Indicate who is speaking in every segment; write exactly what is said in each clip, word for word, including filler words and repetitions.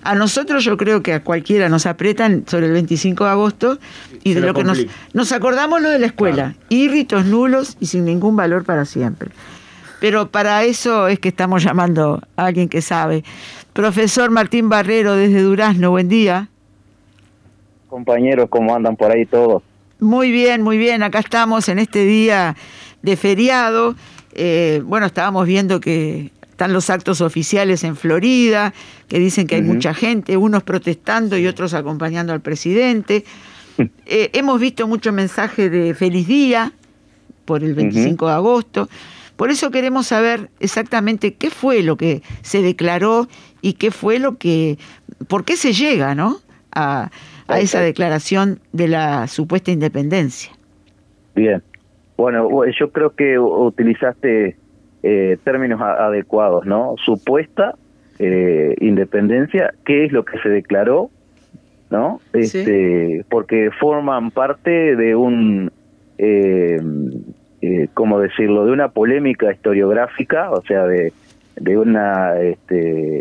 Speaker 1: A nosotros yo creo que a cualquiera nos apretan sobre el veinticinco de agosto y de lo que nos, nos acordamos lo de la escuela, claro. Y ritos nulos y sin ningún valor para siempre. Pero para eso es que estamos llamando a alguien que sabe. Profesor Martín Barrero desde Durazno, buen día.
Speaker 2: Compañeros, ¿cómo andan por ahí todos?
Speaker 1: Muy bien, muy bien. Acá estamos en este día de feriado. Eh, bueno, estábamos viendo que están los actos oficiales en Florida, que dicen que hay uh-huh. mucha gente, unos protestando y otros acompañando al presidente. Eh, hemos visto mucho mensaje de feliz día por el veinticinco uh-huh. de agosto. Por eso queremos saber exactamente qué fue lo que se declaró y qué fue lo que, por qué se llega, ¿no?, a, a esa declaración de la supuesta independencia.
Speaker 2: Bien. Bueno, yo creo que utilizaste eh, términos a, adecuados, ¿no? Supuesta eh, independencia, ¿qué es lo que se declaró? ¿No? Este, ¿sí? Porque forman parte de un... Eh, Eh, ¿cómo decirlo?, de una polémica historiográfica, o sea, de de una este,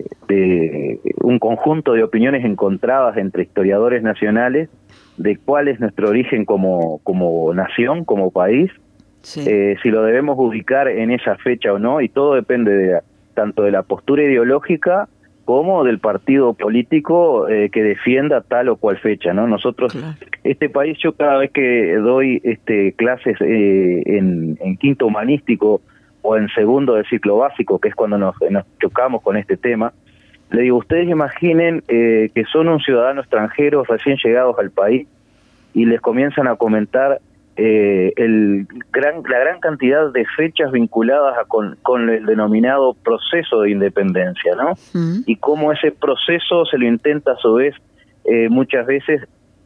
Speaker 2: de un conjunto de opiniones encontradas entre historiadores nacionales de cuál es nuestro origen como como nación, como país, sí. eh, si lo debemos ubicar en esa fecha o no, y todo depende de tanto de la postura ideológica como del partido político eh, que defienda tal o cual fecha, ¿no? Nosotros, claro. Este país, yo cada vez que doy este clases eh, en, en quinto humanístico o en segundo de ciclo básico, que es cuando nos, nos chocamos con este tema, le digo, ustedes imaginen eh, que son un ciudadano extranjero recién llegados al país y les comienzan a comentar Eh, el gran la gran cantidad de fechas vinculadas a con, con el denominado proceso de independencia, ¿no? Uh-huh. Y cómo ese proceso se lo intenta a su vez eh, muchas veces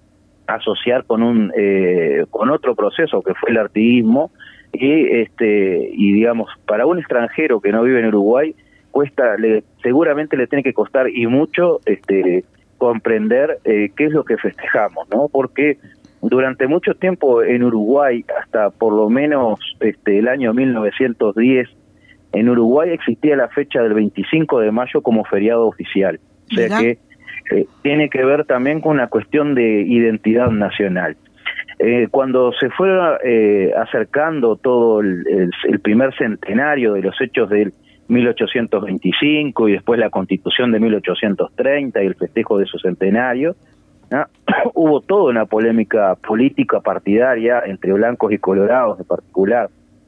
Speaker 2: asociar con un eh, con otro proceso que fue el artiguismo y este y digamos para un extranjero que no vive en Uruguay cuesta le, seguramente le tiene que costar y mucho este comprender eh, qué es lo que festejamos, ¿no? Porque durante mucho tiempo en Uruguay, hasta por lo menos este el año mil novecientos diez, en Uruguay existía la fecha del veinticinco de mayo como feriado oficial. O sea que eh, tiene que ver también con una cuestión de identidad nacional. Eh, cuando se fue eh, acercando todo el, el, el primer centenario de los hechos del mil ochocientos veinticinco y después la Constitución de mil ochocientos treinta y el festejo de su centenario, ¿no? Hubo toda una polémica política partidaria entre blancos y colorados en particular,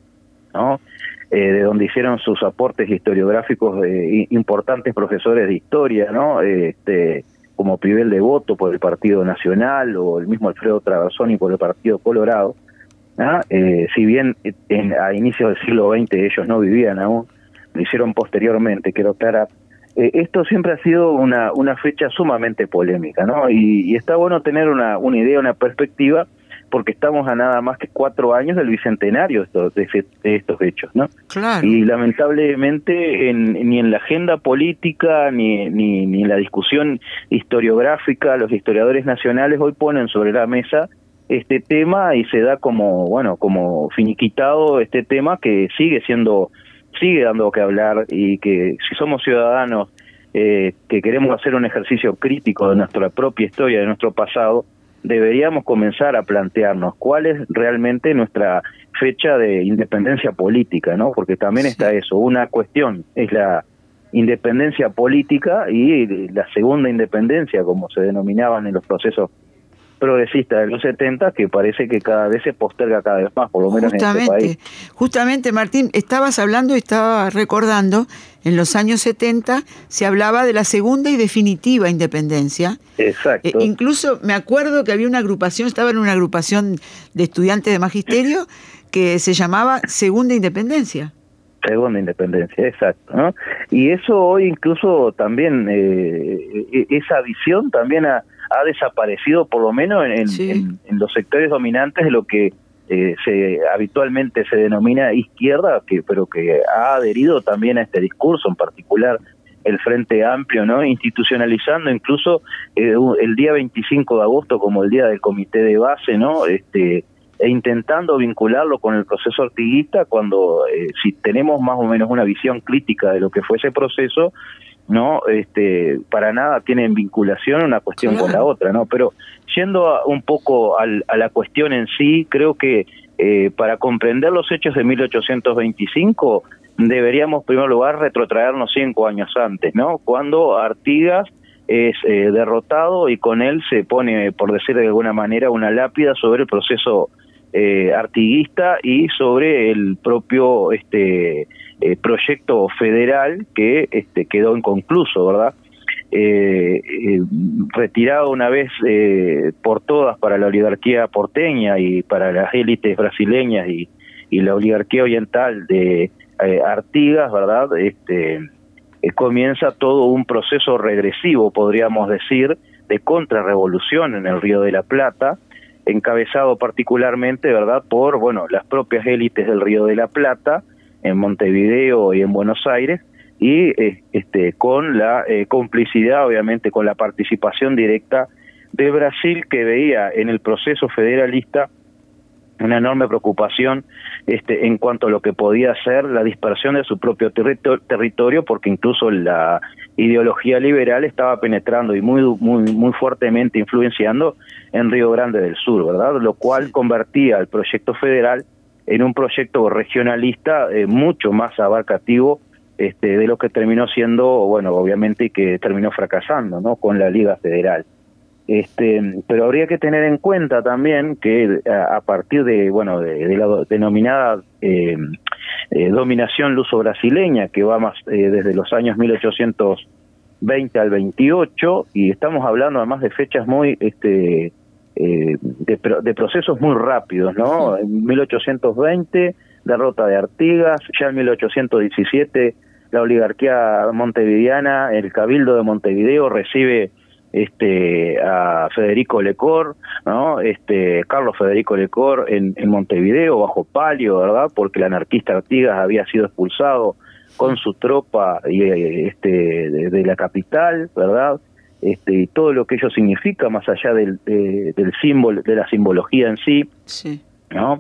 Speaker 2: ¿no? Eh, de donde hicieron sus aportes historiográficos eh, importantes profesores de historia, ¿no? Eh, este, como Privel Devoto por el Partido Nacional o el mismo Alfredo Traversoni por el Partido Colorado, ¿no? Eh, si bien en, a inicios del siglo veinte ellos no vivían aún, lo hicieron posteriormente, quiero aclarar. Eh, esto siempre ha sido una una fecha sumamente polémica, ¿no? Y, y está bueno tener una, una idea, una perspectiva, porque estamos a nada más que cuatro años del bicentenario de estos, de, de estos hechos, ¿no?
Speaker 1: Claro.
Speaker 2: Y lamentablemente en, ni en la agenda política ni, ni, ni en la discusión historiográfica los historiadores nacionales hoy ponen sobre la mesa este tema y se da como, bueno, como finiquitado este tema que sigue siendo... sigue dando que hablar y que si somos ciudadanos eh, que queremos hacer un ejercicio crítico de nuestra propia historia, de nuestro pasado, deberíamos comenzar a plantearnos cuál es realmente nuestra fecha de independencia política, ¿no? Porque también sí. está eso, una cuestión es la independencia política y la segunda independencia, como se denominaban en los procesos progresista de los setenta, que parece que cada vez se posterga cada vez más, por lo menos
Speaker 1: justamente,
Speaker 2: en este país.
Speaker 1: Justamente, Martín, estabas hablando y estaba recordando, en los años setenta se hablaba de la segunda y definitiva independencia.
Speaker 2: Exacto.
Speaker 1: Eh, incluso me acuerdo que había una agrupación, estaba en una agrupación de estudiantes de magisterio que se llamaba Segunda Independencia.
Speaker 2: Segunda independencia, exacto, ¿no? Y eso hoy incluso también, eh, esa visión también ha, ha desaparecido, por lo menos en, sí. en, en los sectores dominantes de lo que eh, se habitualmente se denomina izquierda, que pero que ha adherido también a este discurso, en particular el Frente Amplio, ¿no? Institucionalizando incluso eh, el día veinticinco de agosto como el día del comité de base, ¿no? Este e intentando vincularlo con el proceso ortiguista cuando eh, si tenemos más o menos una visión crítica de lo que fue ese proceso, no, este, para nada tienen vinculación una cuestión
Speaker 1: claro.
Speaker 2: con la otra, ¿no? Pero yendo a, un poco al, a la cuestión en sí, creo que eh, para comprender los hechos de mil ochocientos veinticinco deberíamos, en primer lugar, retrotraernos cinco años antes, ¿no? Cuando Artigas es eh, derrotado y con él se pone, por decir de alguna manera, una lápida sobre el proceso eh, artiguista y sobre el propio este eh, proyecto federal que este quedó inconcluso, ¿verdad? Eh, eh, retirado una vez eh, por todas para la oligarquía porteña y para las élites brasileñas y, y la oligarquía oriental de eh, Artigas, ¿verdad? Este Eh, comienza todo un proceso regresivo, podríamos decir, de contrarrevolución en el Río de la Plata, encabezado particularmente, ¿verdad?, por, bueno, las propias élites del Río de la Plata, en Montevideo y en Buenos Aires, y eh, este con la eh, complicidad, obviamente, con la participación directa de Brasil, que veía en el proceso federalista una enorme preocupación este, en cuanto a lo que podía ser la dispersión de su propio territorio, territorio porque incluso la ideología liberal estaba penetrando y muy muy muy fuertemente influenciando en Río Grande del Sur, ¿verdad? Lo cual convertía el proyecto federal en un proyecto regionalista eh, mucho más abarcativo este, de lo que terminó siendo, bueno, obviamente, y que terminó fracasando, ¿no?, con la Liga Federal. Este, pero habría que tener en cuenta también que a, a partir de, bueno, de, de la denominada eh, eh, dominación luso-brasileña, que va más eh, desde los años mil ochocientos veinte al veintiocho, y estamos hablando además de fechas muy, este, eh, de, de procesos muy rápidos, ¿no? En mil ochocientos veinte, derrota de Artigas, ya en mil ochocientos diecisiete, la oligarquía montevideana, el Cabildo de Montevideo recibe este a Federico Lecor, ¿no? Este Carlos Federico Lecor en, en Montevideo bajo palio, ¿verdad? Porque el anarquista Artigas había sido expulsado con su tropa y este de, de la capital, ¿verdad? Este y todo lo que ello significa más allá del de, del símbolo, de la simbología en sí,
Speaker 1: sí.
Speaker 2: ¿no?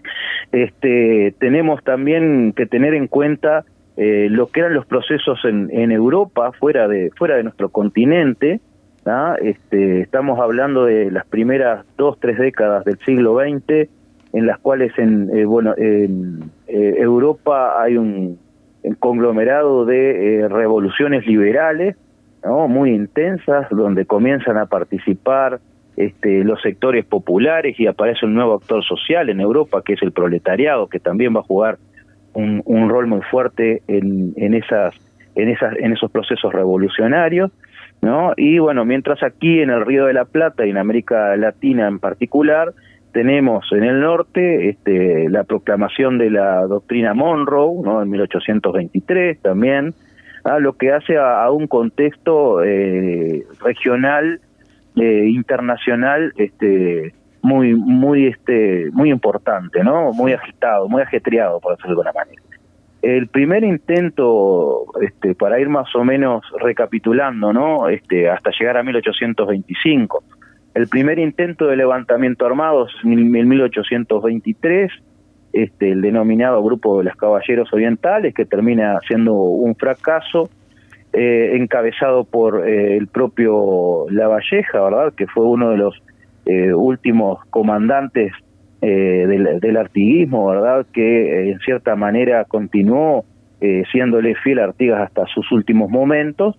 Speaker 2: Este tenemos también que tener en cuenta eh, lo que eran los procesos en, en Europa, fuera de fuera de nuestro continente. ¿Ah? Este, estamos hablando de las primeras dos, tres décadas del siglo veinte, en las cuales en eh, bueno en eh, Europa hay un, un conglomerado de eh, revoluciones liberales, ¿no?, muy intensas, donde comienzan a participar este, los sectores populares y aparece un nuevo actor social en Europa, que es el proletariado, que también va a jugar un, un rol muy fuerte en, en esas en esas en esos procesos revolucionarios, ¿no? Y bueno, mientras aquí en el Río de la Plata y en América Latina en particular, tenemos en el norte este, la proclamación de la doctrina Monroe, ¿no?, en mil ochocientos veintitrés también, ¿ah? Lo que hace a, a un contexto eh, regional, eh, internacional, este, muy, muy, este, muy importante, ¿no?, muy agitado, muy ajetreado, por decirlo de alguna manera. El primer intento, este, para ir más o menos recapitulando, ¿no?, este, hasta llegar a mil ochocientos veinticinco, el primer intento de levantamiento armado es en mil ochocientos veintitrés, este, el denominado Grupo de los Caballeros Orientales, que termina siendo un fracaso, eh, encabezado por eh, el propio Lavalleja, ¿verdad?, que fue uno de los eh, últimos comandantes Eh, del, del artiguismo, ¿verdad?, que eh, en cierta manera continuó eh, siéndole fiel a Artigas hasta sus últimos momentos.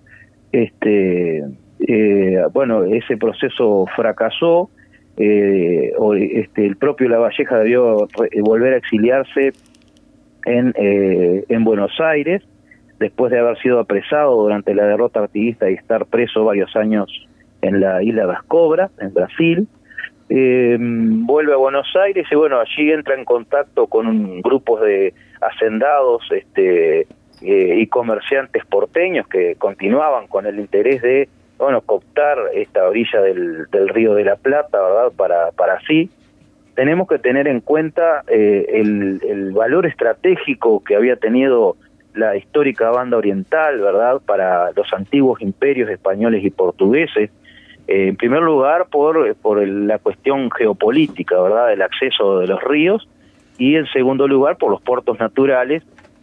Speaker 2: Este, eh, bueno, ese proceso fracasó, eh, o, este, el propio Lavalleja debió re, volver a exiliarse en, eh, en Buenos Aires, después de haber sido apresado durante la derrota artiguista y estar preso varios años en la isla de Las Cobras, en Brasil. Eh, vuelve a Buenos Aires y bueno, allí entra en contacto con un grupo de hacendados este, eh, y comerciantes porteños que continuaban con el interés de, bueno, cooptar esta orilla del, del Río de la Plata, ¿verdad?, para, para sí. Tenemos que tener en cuenta eh, el, el valor estratégico que había tenido la histórica banda oriental, ¿verdad?, para los antiguos imperios españoles y portugueses. Eh, en primer lugar, por, por el, la cuestión geopolítica, ¿verdad?, del acceso de los ríos, y en segundo lugar, por los puertos naturales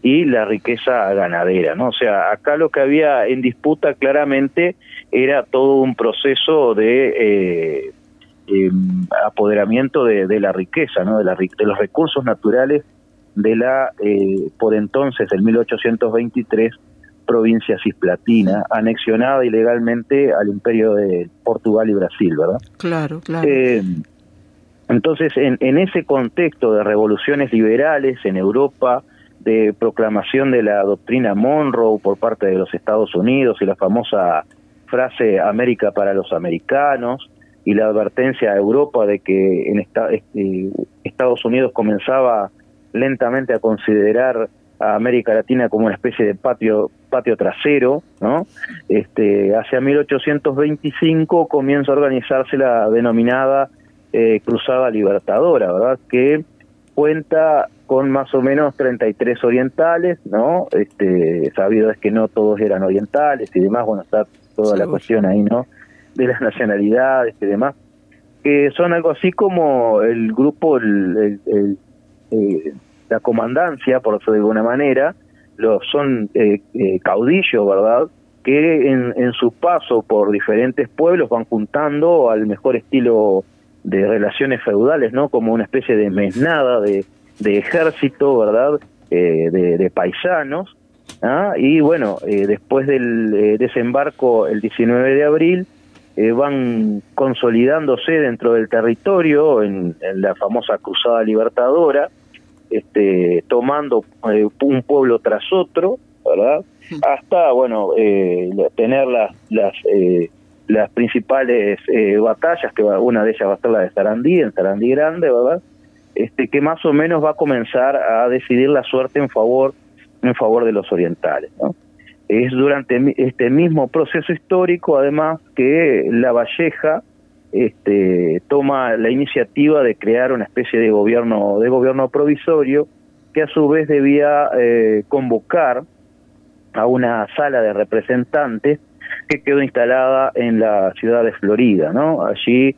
Speaker 2: y la riqueza ganadera, ¿no? O sea, acá lo que había en disputa claramente era todo un proceso de eh, eh, apoderamiento de, de la riqueza, ¿no? De, la, de los recursos naturales de la, eh, por entonces, en mil ochocientos veintitrés, provincia cisplatina, anexionada ilegalmente al imperio de Portugal y Brasil, ¿verdad?
Speaker 1: Claro, claro.
Speaker 2: Eh, entonces, en, en ese contexto de revoluciones liberales en Europa, de proclamación de la doctrina Monroe por parte de los Estados Unidos y la famosa frase América para los americanos, y la advertencia a Europa de que en esta, este, Estados Unidos comenzaba lentamente a considerar a América Latina como una especie de patio patio trasero, ¿no? Este, hacia mil ochocientos veinticinco comienza a organizarse la denominada eh, Cruzada Libertadora, ¿verdad? Que cuenta con más o menos treinta y tres orientales, ¿no? Este, sabido es que no todos eran orientales y demás, bueno, está toda sí, la cuestión ahí, ¿no? De las nacionalidades y demás, que son algo así como el grupo, el, el, el, eh, la comandancia, por decirlo de alguna manera, los son eh, eh, caudillos, ¿verdad?, que en, en su paso por diferentes pueblos van juntando al mejor estilo de relaciones feudales, ¿no? Como una especie de mesnada de, de ejército, ¿verdad?, eh, de, de paisanos, ¿ah? Y bueno, eh, después del eh, desembarco el diecinueve de abril, eh, van consolidándose dentro del territorio en, en la famosa Cruzada Libertadora, este, tomando eh, un pueblo tras otro, ¿verdad?, hasta, bueno, eh, tener las las eh, las principales eh, batallas, que va, una de ellas va a ser la de Sarandí, en Sarandí Grande, ¿verdad?, este, que más o menos va a comenzar a decidir la suerte en favor en favor de los orientales, ¿no? Es durante este mismo proceso histórico, además, que Lavalleja este, toma la iniciativa de crear una especie de gobierno de gobierno provisorio, que a su vez debía eh, convocar a una sala de representantes que quedó instalada en la ciudad de Florida, ¿no? Allí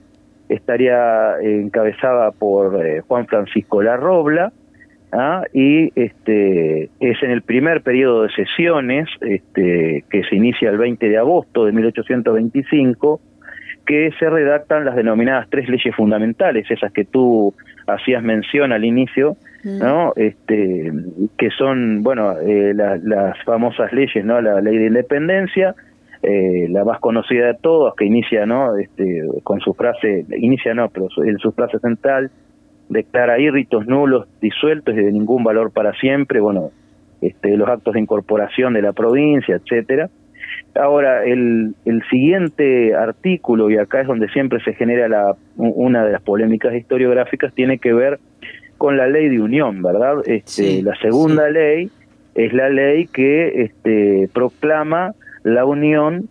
Speaker 2: estaría encabezada por eh, Juan Francisco Larrobla, ¿ah? Y este es en el primer periodo de sesiones, este, que se inicia el veinte de agosto de mil ochocientos veinticinco, que se redactan las denominadas tres leyes fundamentales, esas que tú hacías mención al inicio, ¿no? Este, que son, bueno, eh, la, las famosas leyes, ¿no? La ley de independencia, eh, la más conocida de todas, que inicia, ¿no? Este, con su frase, inicia no, pero en su frase central, declara ritos nulos, disueltos y de ningún valor para siempre, bueno, este, los actos de incorporación de la provincia, etcétera. Ahora, el, el siguiente artículo, y acá es donde siempre se genera la, una de las polémicas historiográficas, tiene que ver con la ley de unión, ¿verdad? Este, sí, la segunda sí. ley es la ley que este, proclama la unión,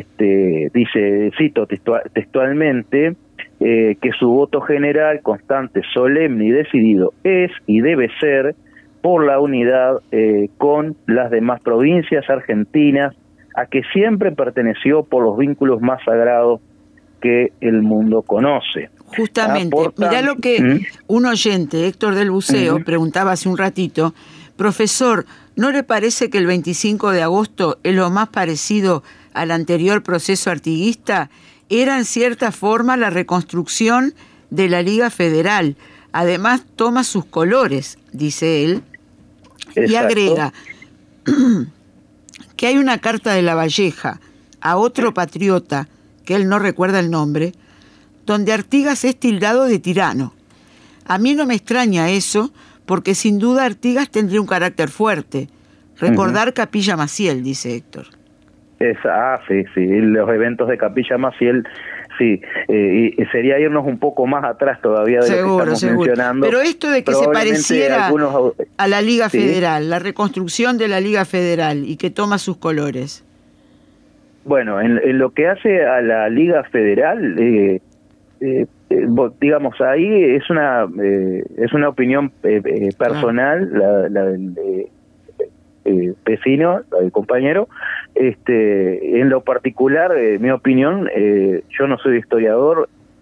Speaker 2: este, dice, cito textual, textualmente, eh, que su voto general, constante, solemne y decidido es y debe ser por la unidad eh, con las demás provincias argentinas, a que siempre perteneció por los vínculos más sagrados que el mundo conoce.
Speaker 1: Justamente, ah, mirá lo que ¿Mm? un oyente, Héctor del Buceo, ¿Mm? preguntaba hace un ratito: profesor, ¿no le parece que el veinticinco de agosto es lo más parecido al anterior proceso artiguista? Era en cierta forma la reconstrucción de la Liga Federal. Además toma sus colores, dice él, Exacto. y agrega que hay una carta de Lavalleja a otro patriota, que él no recuerda el nombre, donde Artigas es tildado de tirano. A mí no me extraña eso, porque sin duda Artigas tendría un carácter fuerte. Recordar uh-huh. Capilla Maciel, dice Héctor.
Speaker 2: Es, ah, sí, sí, los eventos de Capilla Maciel, sí, eh, y sería irnos un poco más atrás todavía de seguro, lo que estamos seguro. mencionando.
Speaker 1: Pero esto de que se pareciera algunos... a la Liga ¿Sí? Federal, la reconstrucción de la Liga Federal y que toma sus colores.
Speaker 2: Bueno, en, en lo que hace a la Liga Federal, eh, eh, eh, digamos, ahí es una eh, es una opinión eh, eh, personal, ah. la, la del eh, eh, vecino, la del compañero. Este, en lo particular, eh, mi opinión, eh, yo no soy historiador,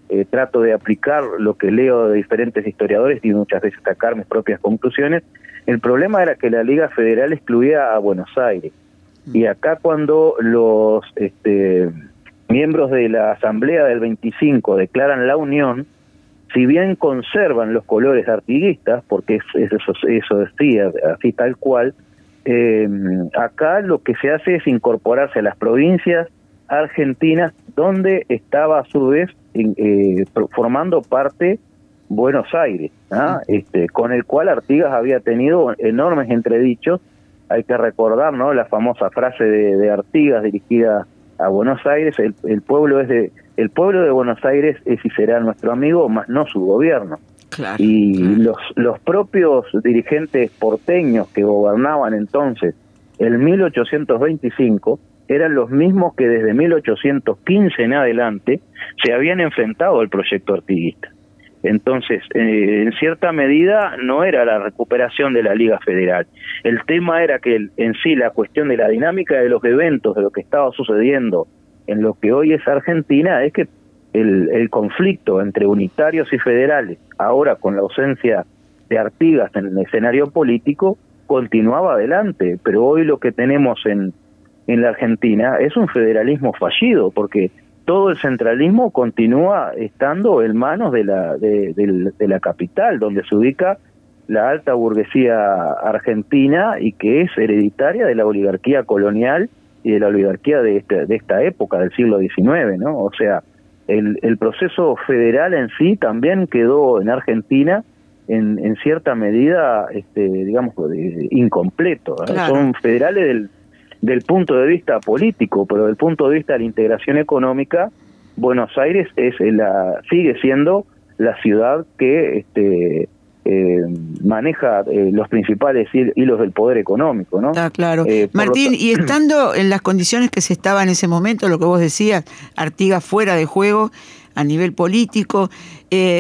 Speaker 2: eh, trato de aplicar lo que leo de diferentes historiadores y muchas veces sacar mis propias conclusiones. El problema era que la Liga Federal excluía a Buenos Aires. Y acá cuando los este, miembros de la Asamblea del veinticinco declaran la unión, si bien conservan los colores artiguistas, porque es, es eso, eso decía, así tal cual, eh, acá lo que se hace es incorporarse a las provincias argentinas, donde estaba a su vez eh, formando parte Buenos Aires, ¿ah? este, con el cual Artigas había tenido enormes entredichos. Hay que recordar, ¿no?, la famosa frase de, de Artigas dirigida a Buenos Aires: el, el pueblo es de el pueblo de Buenos Aires es y será nuestro amigo, más no su gobierno.
Speaker 1: Claro,
Speaker 2: y
Speaker 1: claro.
Speaker 2: los los propios dirigentes porteños que gobernaban entonces en mil ochocientos veinticinco eran los mismos que desde mil ochocientos quince en adelante se habían enfrentado al proyecto artiguista. Entonces, eh, en cierta medida, no era la recuperación de la Liga Federal. El tema era que el, en sí la cuestión de la dinámica de los eventos, de lo que estaba sucediendo en lo que hoy es Argentina, es que el, el conflicto entre unitarios y federales, ahora con la ausencia de Artigas en el escenario político, continuaba adelante. Pero hoy lo que tenemos en, en la Argentina es un federalismo fallido, porque todo el centralismo continúa estando en manos de la de, de, de la capital, donde se ubica la alta burguesía argentina y que es hereditaria de la oligarquía colonial y de la oligarquía de esta, de esta época del siglo diecinueve, ¿no? O sea, el, el proceso federal en sí también quedó en Argentina en, en cierta medida, este, digamos, incompleto, ¿no? Claro. Son federales del del punto de vista político, pero del punto de vista de la integración económica, Buenos Aires es la sigue siendo la ciudad que este eh, maneja eh, los principales hilos del poder económico, ¿no?
Speaker 1: Está claro. Eh, Martín, y estando en las condiciones que se estaba en ese momento, lo que vos decías, Artigas fuera de juego a nivel político, eh,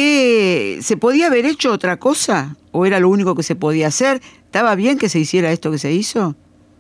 Speaker 1: ¿qué se podía haber hecho otra cosa? ¿O era lo único que se podía hacer? ¿Estaba bien que se hiciera esto que se hizo?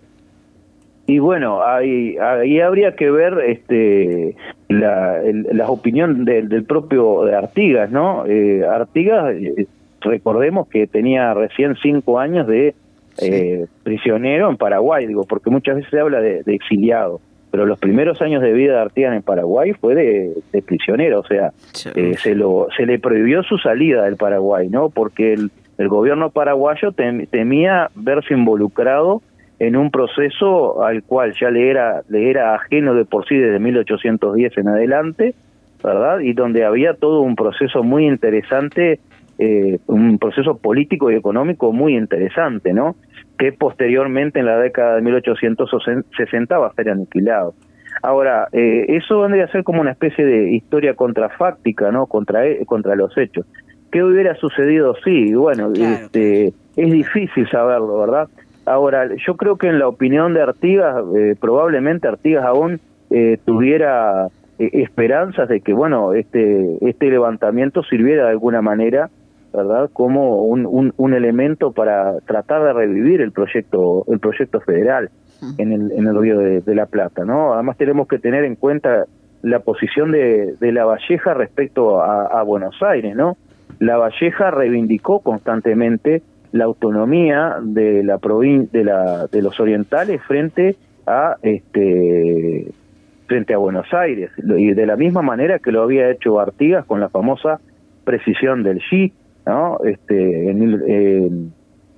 Speaker 2: Y bueno, ahí, ahí habría que ver este la, el, la opinión de, del propio de Artigas, ¿no? Eh, Artigas, eh, recordemos que tenía recién cinco años de eh, sí. prisionero en Paraguay, digo, porque muchas veces se habla de, de exiliado, pero los primeros años de vida de Artigas en Paraguay fue de, de prisionero, o sea, sí. eh, se lo se le prohibió su salida del Paraguay, ¿no? Porque el, el gobierno paraguayo tem, temía verse involucrado en un proceso al cual ya le era le era ajeno de por sí desde mil ochocientos diez en adelante, ¿verdad? Y donde había todo un proceso muy interesante, eh, un proceso político y económico muy interesante, ¿no? Que posteriormente en la década de mil ochocientos sesenta va a ser aniquilado. Ahora, eh, eso vendría a ser como una especie de historia contrafáctica, ¿no? Contra contra los hechos. ¿Qué hubiera sucedido? Sí, bueno, claro. este, es difícil saberlo, ¿verdad? Ahora, yo creo que en la opinión de Artigas, eh, probablemente Artigas aún eh, tuviera eh, esperanzas de que, bueno, este este levantamiento sirviera de alguna manera, ¿verdad?, como un, un, un elemento para tratar de revivir el proyecto el proyecto federal en el en el Río de, de la Plata, ¿no? Además tenemos que tener en cuenta la posición de, de Lavalleja respecto a, a Buenos Aires, ¿no? Lavalleja reivindicó constantemente la autonomía de la provin de la de los orientales frente a este frente a Buenos Aires, y de la misma manera que lo había hecho Artigas con la famosa precisión del Xi, ¿no? Este en, en,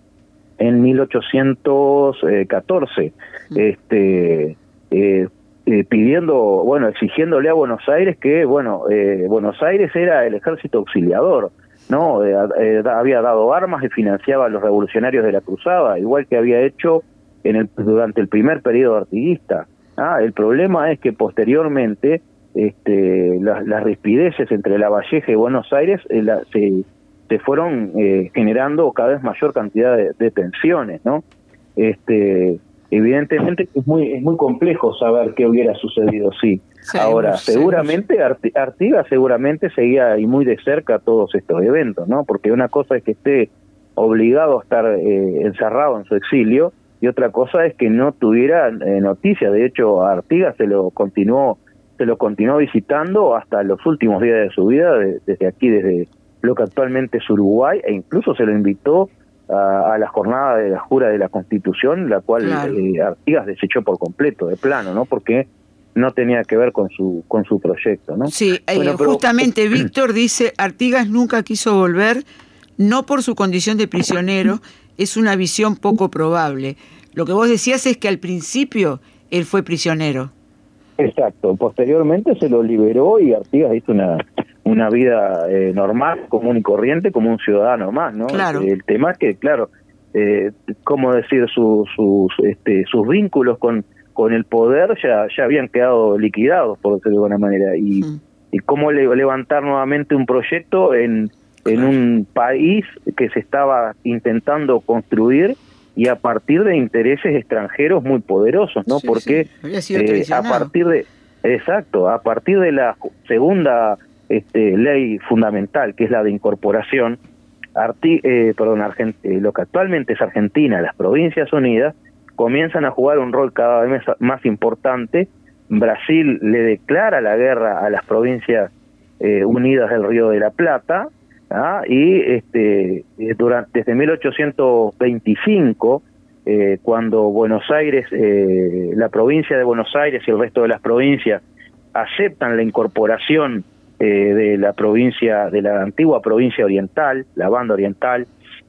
Speaker 2: en mil ochocientos catorce, este eh, eh, pidiendo, bueno, exigiéndole a Buenos Aires que, bueno, eh, Buenos Aires era el ejército auxiliador, ¿no? Eh, eh, había dado armas y financiaba a los revolucionarios de la Cruzada, igual que había hecho en el, durante el primer periodo artiguista. Ah, el problema es que posteriormente este, las, las rispideces entre Lavalleja y Buenos Aires eh, la, se, se fueron eh, generando cada vez mayor cantidad de, de tensiones, ¿no? Este, evidentemente es muy es muy complejo saber qué hubiera sucedido, sí. Sí, Ahora, sí, seguramente sí. Artigas seguramente seguía y muy de cerca todos estos eventos, ¿no? Porque una cosa es que esté obligado a estar eh, encerrado en su exilio, y otra cosa es que no tuviera eh, noticia. De hecho, a Artigas se lo continuó se lo continuó visitando hasta los últimos días de su vida, de, desde aquí, desde lo que actualmente es Uruguay, e incluso se lo invitó a, a la jornada de la jura de la Constitución, la cual claro. eh, Artigas desechó por completo, de plano, ¿no? Porque no tenía que ver con su con su proyecto, ¿no?
Speaker 1: Sí, eh, bueno, pero, justamente Víctor dice, Artigas nunca quiso volver, no por su condición de prisionero, es una visión poco probable. Lo que vos decías es que al principio él fue prisionero.
Speaker 2: Exacto, posteriormente se lo liberó y Artigas hizo una una vida eh, normal, común y corriente, como un ciudadano más, ¿no?
Speaker 1: Claro.
Speaker 2: El, el tema es que, claro, eh, cómo decir, su, sus este, sus vínculos con con el poder ya ya habían quedado liquidados, por decirlo de alguna manera, y, mm. y cómo le, levantar nuevamente un proyecto en, en un país que se estaba intentando construir y a partir de intereses extranjeros muy poderosos, ¿no?
Speaker 1: Sí,
Speaker 2: sí. Porque eh, a partir de, exacto, a partir de la segunda este, ley fundamental, que es la de incorporación, Arti, eh, perdón, Argent, eh, lo que actualmente es Argentina, las Provincias Unidas, comienzan a jugar un rol cada vez más importante. Brasil le declara la guerra a las Provincias eh, Unidas del Río de la Plata, ¿ah? y este durante desde mil ochocientos veinticinco, eh, cuando Buenos Aires, eh, la provincia de Buenos Aires y el resto de las provincias aceptan la incorporación eh, de la provincia, de la antigua provincia oriental, la banda oriental,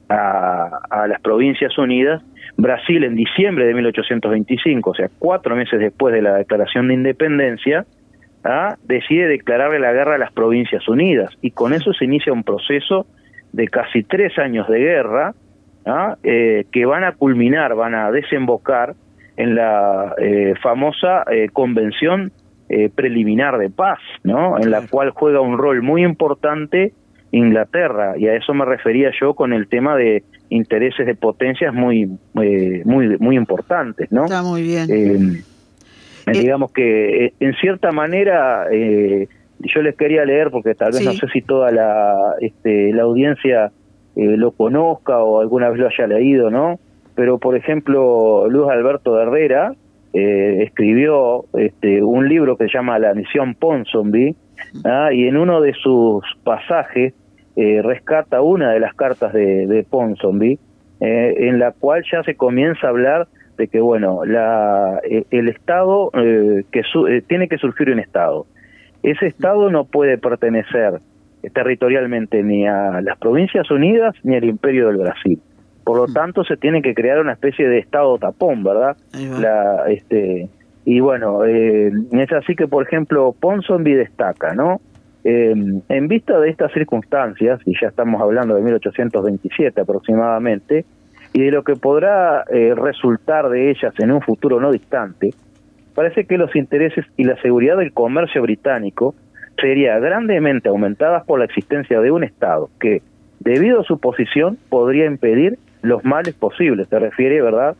Speaker 2: a, a las Provincias Unidas, Brasil en diciembre de mil ochocientos veinticinco, o sea, cuatro meses después de la declaración de independencia, ¿ah? decide declararle la guerra a las Provincias Unidas, y con eso se inicia un proceso de casi tres años de guerra, ¿ah? eh, que van a culminar, van a desembocar en la eh, famosa eh, Convención eh, Preliminar de Paz, ¿no? En la cual juega un rol muy importante Inglaterra, y a eso me refería yo con el tema de intereses de potencias muy eh, muy muy importantes, ¿no?
Speaker 1: Está muy bien.
Speaker 2: Eh, eh, digamos que eh, en cierta manera eh, yo les quería leer, porque tal vez sí. no sé si toda la este, la audiencia eh, lo conozca o alguna vez lo haya leído, ¿no? Pero por ejemplo, Luis Alberto Herrera eh, escribió este, un libro que se llama La Misión Ponsonby, ¿ah? y en uno de sus pasajes eh, rescata una de las cartas de, de Ponsonby, eh, en la cual ya se comienza a hablar de que, bueno, la, eh, el Estado, eh, que su, eh, tiene que surgir un Estado. Ese Estado no puede pertenecer territorialmente ni a las Provincias Unidas ni al Imperio del Brasil. Por lo tanto, se tiene que crear una especie de Estado tapón, ¿verdad? La, este, y bueno, eh, es así que, por ejemplo, Ponsonby destaca, ¿no? Eh, en vista de estas circunstancias, y ya estamos hablando de mil ochocientos veintisiete aproximadamente, y de lo que podrá eh, resultar de ellas en un futuro no distante, parece que los intereses y la seguridad del comercio británico sería grandemente aumentadas por la existencia de un Estado que, debido a su posición, podría impedir los males posibles. Se refiere, ¿verdad?,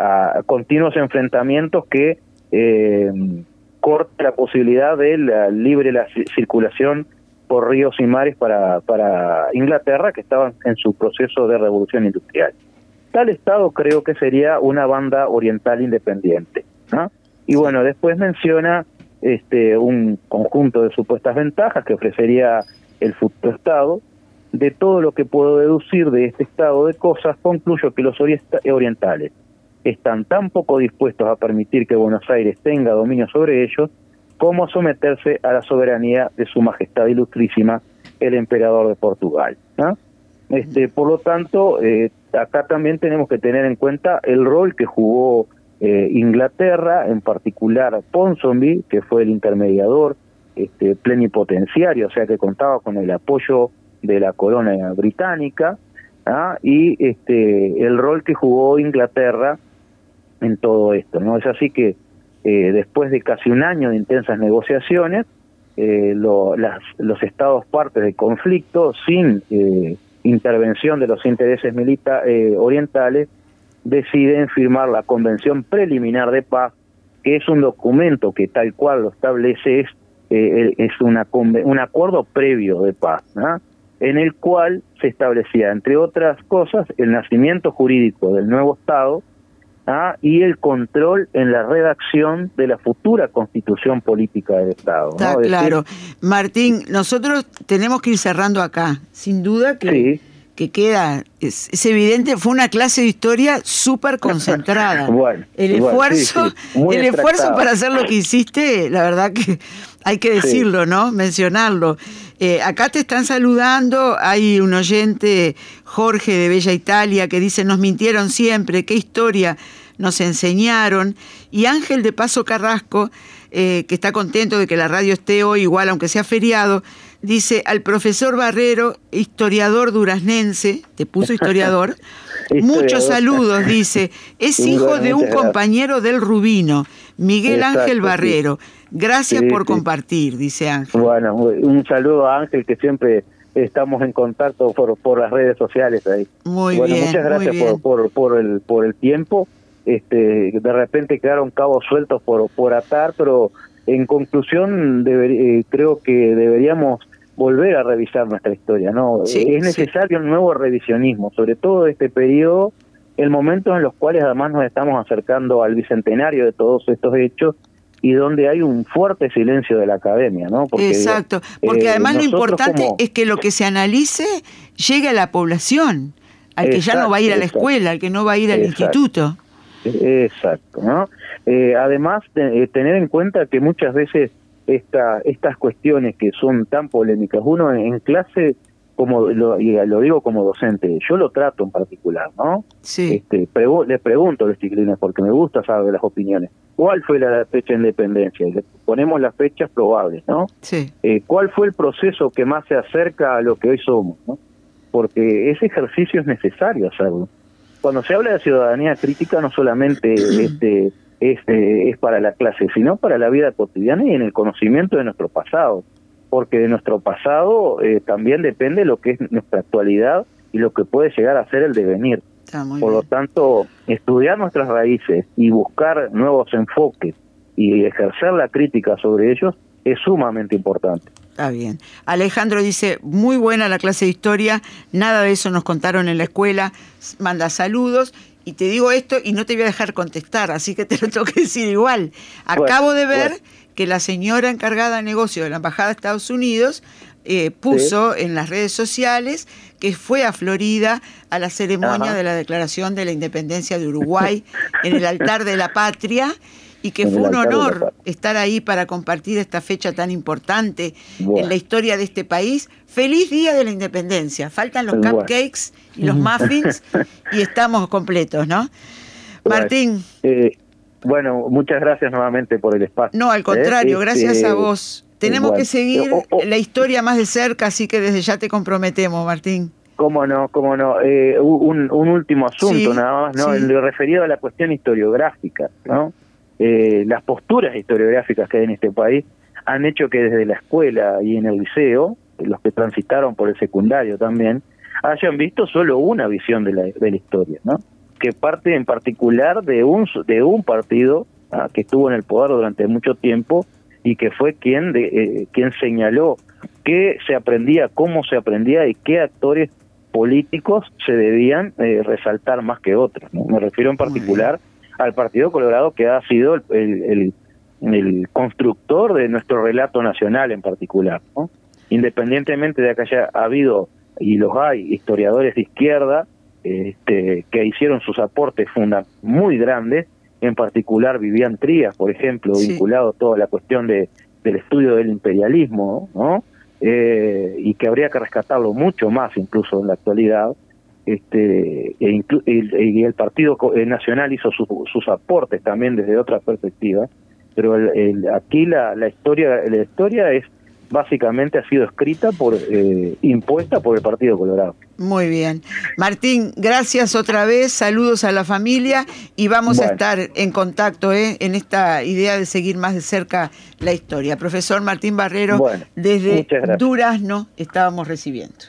Speaker 2: a continuos enfrentamientos que eh, corta la posibilidad de la libre la circulación por ríos y mares para, para Inglaterra, que estaban en su proceso de revolución industrial. Tal Estado creo que sería una banda oriental independiente, ¿no? Y bueno, después menciona este un conjunto de supuestas ventajas que ofrecería el futuro Estado. De todo lo que puedo deducir de este estado de cosas, concluyo que los orientales están tan poco dispuestos a permitir que Buenos Aires tenga dominio sobre ellos, como a someterse a la soberanía de su majestad ilustrísima, el emperador de Portugal, ¿no? Este, por lo tanto, eh, acá también tenemos que tener en cuenta el rol que jugó eh, Inglaterra, en particular Ponsonby, que fue el intermediador este, plenipotenciario, o sea que contaba con el apoyo de la corona británica, ¿ah? y este el rol que jugó Inglaterra en todo esto, ¿no? Es así que eh, después de casi un año de intensas negociaciones, eh, lo, las, los estados partes del conflicto, sin eh, intervención de los intereses milita eh, orientales, deciden firmar la Convención Preliminar de Paz, que es un documento que tal cual lo establece, es, eh, es una, un acuerdo previo de paz, ¿no?, en el cual se establecía, entre otras cosas, el nacimiento jurídico del nuevo Estado, ¿ah? y el control en la redacción de la futura constitución política del Estado.
Speaker 1: Está
Speaker 2: ¿no?
Speaker 1: claro.
Speaker 2: Decir,
Speaker 1: Martín, nosotros tenemos que ir cerrando acá. Sin duda que,
Speaker 2: sí.
Speaker 1: que queda, es, es evidente, fue una clase de historia súper concentrada.
Speaker 2: bueno,
Speaker 1: el esfuerzo,
Speaker 2: sí, sí.
Speaker 1: el esfuerzo para hacer lo que hiciste, la verdad que hay que decirlo, sí. ¿no? Mencionarlo. Eh, acá te están saludando, hay un oyente, Jorge de Bella Italia, que dice, nos mintieron siempre, qué historia nos enseñaron. Y Ángel de Paso Carrasco, eh, que está contento de que la radio esté hoy igual, aunque sea feriado, dice, al profesor Barrero, historiador duraznense, te puso historiador, muchos saludos, dice, es hijo de un compañero del Rubino, Miguel Exacto, Ángel Barrero. Sí. Gracias sí, por sí. compartir, dice Ángel.
Speaker 2: Bueno, un saludo a Ángel, que siempre estamos en contacto por, por las redes sociales ahí.
Speaker 1: Muy
Speaker 2: bueno,
Speaker 1: bien.
Speaker 2: Muchas gracias
Speaker 1: bien.
Speaker 2: Por, por, por, el, por el tiempo. Este, de repente quedaron cabos sueltos por, por atar, pero en conclusión deber, eh, creo que deberíamos volver a revisar nuestra historia, ¿no?
Speaker 1: Sí,
Speaker 2: es necesario sí. un nuevo revisionismo, sobre todo de este periodo, el momento en los cuales además nos estamos acercando al bicentenario de todos estos hechos, y donde hay un fuerte silencio de la academia, ¿no?
Speaker 1: Porque, Exacto, porque eh, además lo importante como... es que lo que se analice llegue a la población, al que exacto, ya no va a ir a la exacto. escuela, al que no va a ir al exacto. instituto.
Speaker 2: Exacto, ¿no? Eh, además, de, eh, tener en cuenta que muchas veces esta, estas cuestiones que son tan polémicas, uno en, en clase, como lo, y lo digo como docente, yo lo trato en particular, ¿no?
Speaker 1: Sí.
Speaker 2: Este, pregu le pregunto a los chiquilines, porque me gusta saber las opiniones. ¿Cuál fue la fecha de independencia? Le ponemos las fechas probables, ¿no?
Speaker 1: Sí.
Speaker 2: Eh, ¿Cuál fue el proceso que más se acerca a lo que hoy somos, ¿no? Porque ese ejercicio es necesario hacerlo. Cuando se habla de ciudadanía crítica, no solamente este, es, eh, es para la clase, sino para la vida cotidiana y en el conocimiento de nuestro pasado. Porque de nuestro pasado eh, también depende lo que es nuestra actualidad y lo que puede llegar a ser el devenir. Por bien. Lo tanto, estudiar nuestras raíces y buscar nuevos enfoques y ejercer la crítica sobre ellos es sumamente importante.
Speaker 1: Está bien. Alejandro dice, muy buena la clase de historia, nada de eso nos contaron en la escuela, manda saludos, y te digo esto y no te voy a dejar contestar, así que te lo tengo que decir igual. Acabo bueno, de ver bueno. que la señora encargada de negocio de la Embajada de Estados Unidos eh, puso sí. en las redes sociales que fue a Florida a la ceremonia Ajá. de la declaración de la independencia de Uruguay en el altar de la patria, y que fue un honor estar ahí para compartir esta fecha tan importante bueno. en la historia de este país. ¡Feliz Día de la Independencia! Faltan los bueno. cupcakes y los muffins y estamos completos, ¿no? Bueno, Martín.
Speaker 2: Eh, bueno, muchas gracias nuevamente por el espacio.
Speaker 1: No, al contrario, ¿eh? gracias este, a vos. Tenemos bueno. que seguir oh, oh. la historia más de cerca, así que desde ya te comprometemos, Martín.
Speaker 2: Cómo no, cómo no. Eh, un, un último asunto sí, nada más, ¿no? Sí. Lo referido a la cuestión historiográfica, ¿no? Eh, las posturas historiográficas que hay en este país han hecho que desde la escuela y en el liceo, los que transitaron por el secundario también, hayan visto solo una visión de la, de la historia, ¿no? Que parte en particular de un de un partido ¿ah? que estuvo en el poder durante mucho tiempo y que fue quien de, eh, quien señaló qué se aprendía, cómo se aprendía y qué actores políticos se debían eh, resaltar más que otros, ¿no? Me refiero en particular al Partido Colorado, que ha sido el, el, el, el constructor de nuestro relato nacional en particular, ¿no? Independientemente de que haya habido, y los hay, historiadores de izquierda este, que hicieron sus aportes funda muy grandes, en particular Vivian Trías, por ejemplo, sí. vinculado a toda la cuestión de, del estudio del imperialismo, ¿no? Eh, y que habría que rescatarlo mucho más incluso en la actualidad. Este, e inclu el, el Partido Nacional hizo su, sus aportes también desde otra perspectiva, pero el, el, aquí la, la historia la historia es básicamente ha sido escrita por eh, impuesta por el Partido Colorado.
Speaker 1: Muy bien. Martín, gracias otra vez, saludos a la familia y vamos bueno. a estar en contacto ¿eh? en esta idea de seguir más de cerca la historia. Profesor Martín Barrero,
Speaker 2: bueno,
Speaker 1: desde Durazno estábamos recibiendo.